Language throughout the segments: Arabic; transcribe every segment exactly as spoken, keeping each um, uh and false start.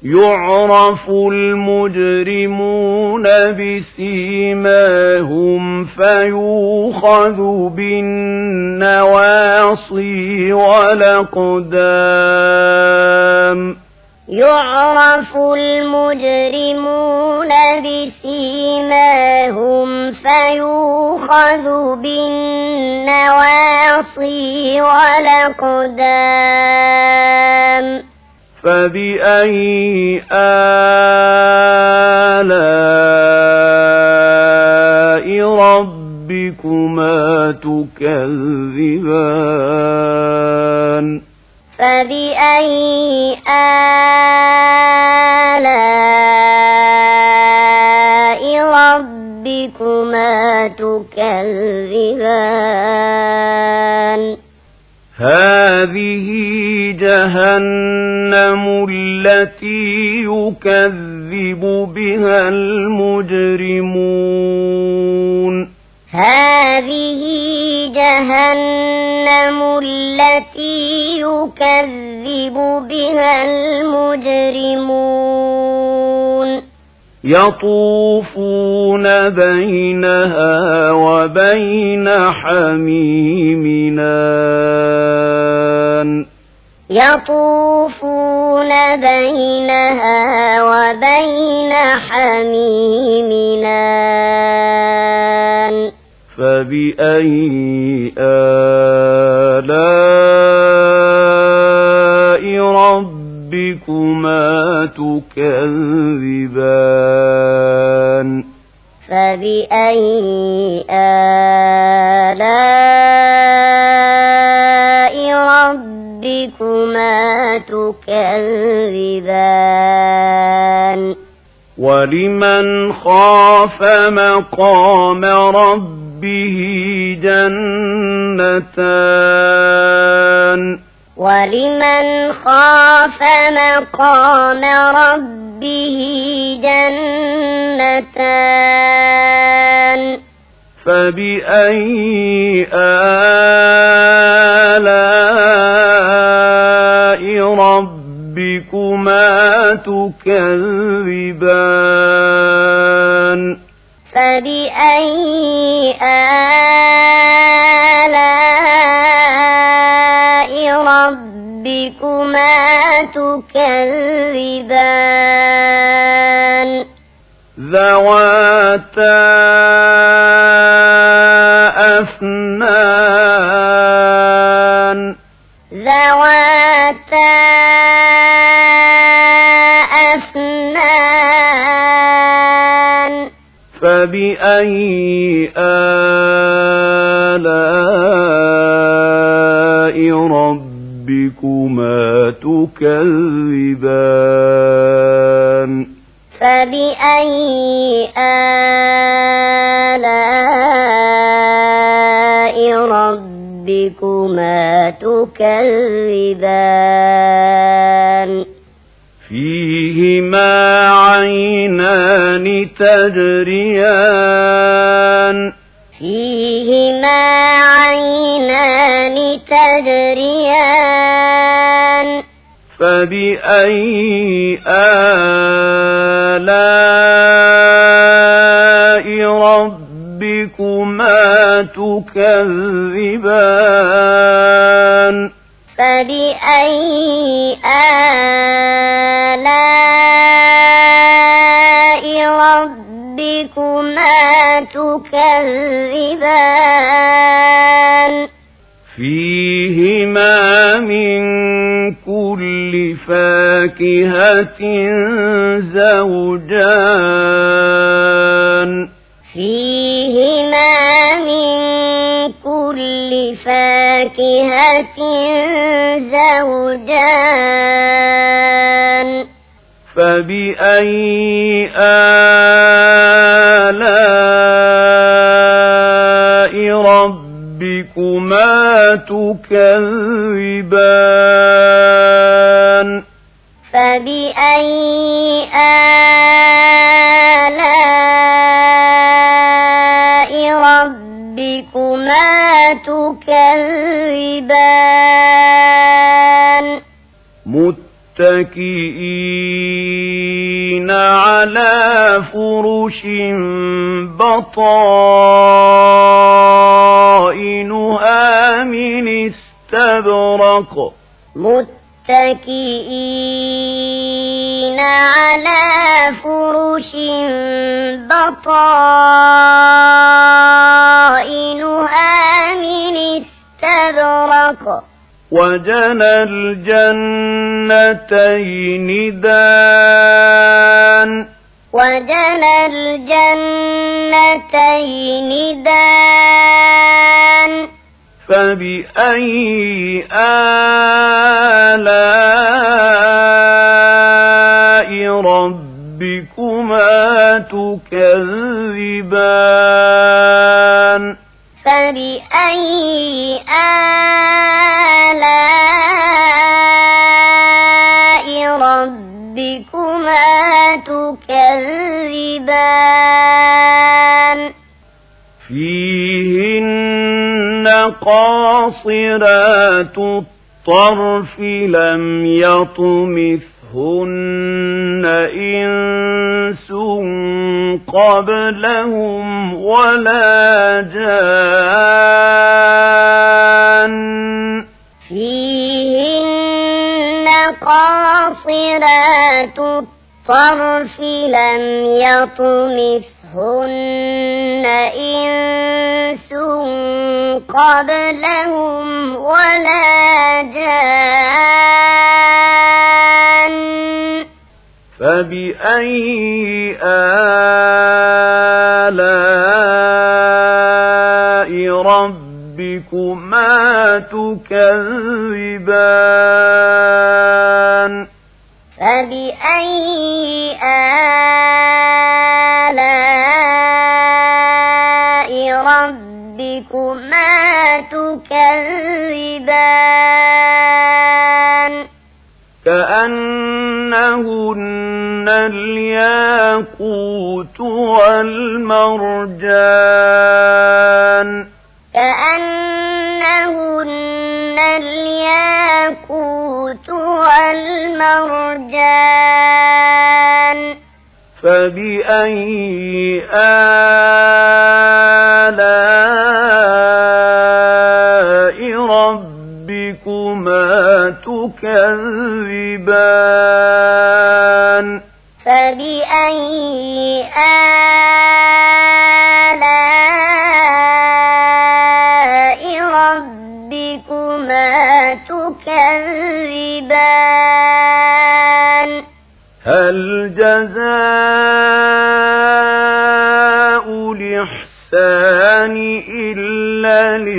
يعرف المجرمون بسيماهم فيؤخذ بالنواصي والأقدام يعرف المجرمون بسيماهم فيؤخذ بالنواصي والأقدام فبأي آلاء ربكما تكذبان فبأي آلاء ربكما تكذبان هذه جهنم التي يكذب بها المجرمون هذه جهنم التي يكذب بها المجرمون يطوفون بينها وبين حميم آن يطوفون بينها وبين حميم آن فبأي آلاء ربكما تكذبان فبأي آلاء ربكما تكذبان ولمن خاف مقام ربه جنتان ولمن خاف مقام ربه جنتان فبأي آلاء ربكما تكذبان فبأي آلاء ربكما تكذبان ذواتا أفنان ذواتا أفنان فبأي آلاء ربكما تكذبان فبأي آلاء ربكما تكذبان فيهما عينان تجريان فيهما عينان تجريان فبأي آلاء ربكما تكذبان فبأي آلاء ربكما تكذبان فيهما من كل فاكهة زوجان فيهما من كل فاكهة زوجان فبأي آلاء ربكما تكذبان فبأي آلاء ربكما تكذبان متكئين على فرش بطائنها من استبرق متكئين على فرش بطائنها من استبرق وجنى الجنتين دان وجنى الجنتين دان فبأي آلاء ربكما تكذبان فبأي آلاء ربكما تكذبان فيهن قاصرات الطرف لم يطمثهن إنس قبلهم ولا جان فيهن قاصرات الطرف لم يطمثهن إنس قبلهم ولا جان فبأي آلاء ربكما تكذبان فبأي آلاء ربكما تكذبان كأنهن الياقوت والمرجان كأنهن الياقوت والمرجان فبأي آلاء ربكما تكذبان فبأي آلاء ربكما تكذبان هل جزاء الإحسان إلا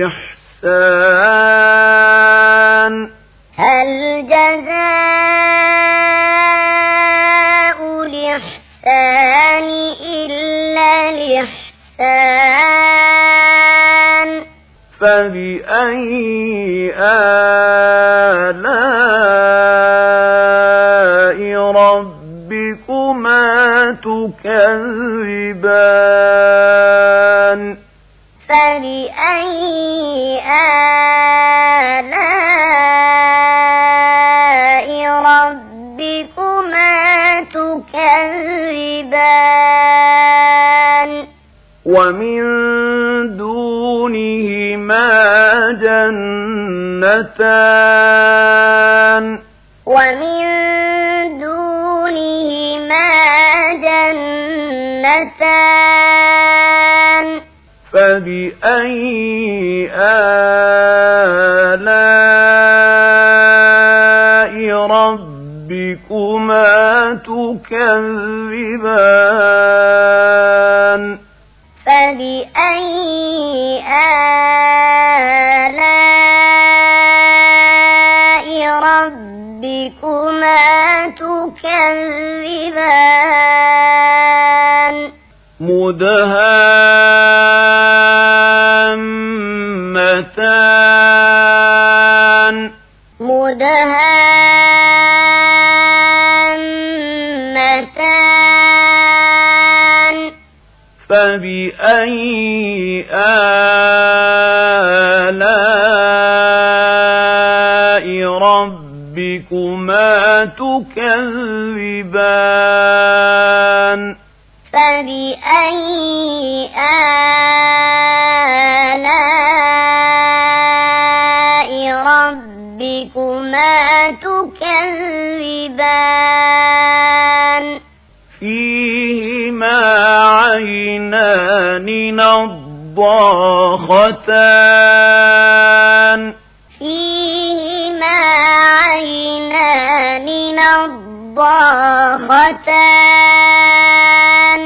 الإحسان هل جزاء الإحسان إلا الإحسان فبأي آلاء ربكما تكذبان فبأي آلاء ربكما تكذبان ومن دونهما جنتان ومن دونهما جنتان فبأي آلاء ربكما تكذبان فبأي آلاء ربكما تكذبان مدهامتان مدهامتان فبأي آلاء ربكما تكذبان فبأي آلاء ربكما تكذبان فبأي آلاء ربكما تكذبان مدهامتان فبأي آلاء ربكما تكذبان فبأي آلاء ربكما تكذبان ربكما تكذبان فبأي آلاء ربكما تكذبان فيهما عينان نضاختان فيهما عينان نضاختان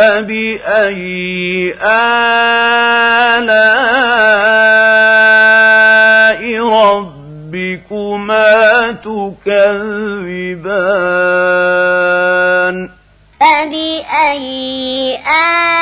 فبأي آلاء ربكما تكذبان فبأي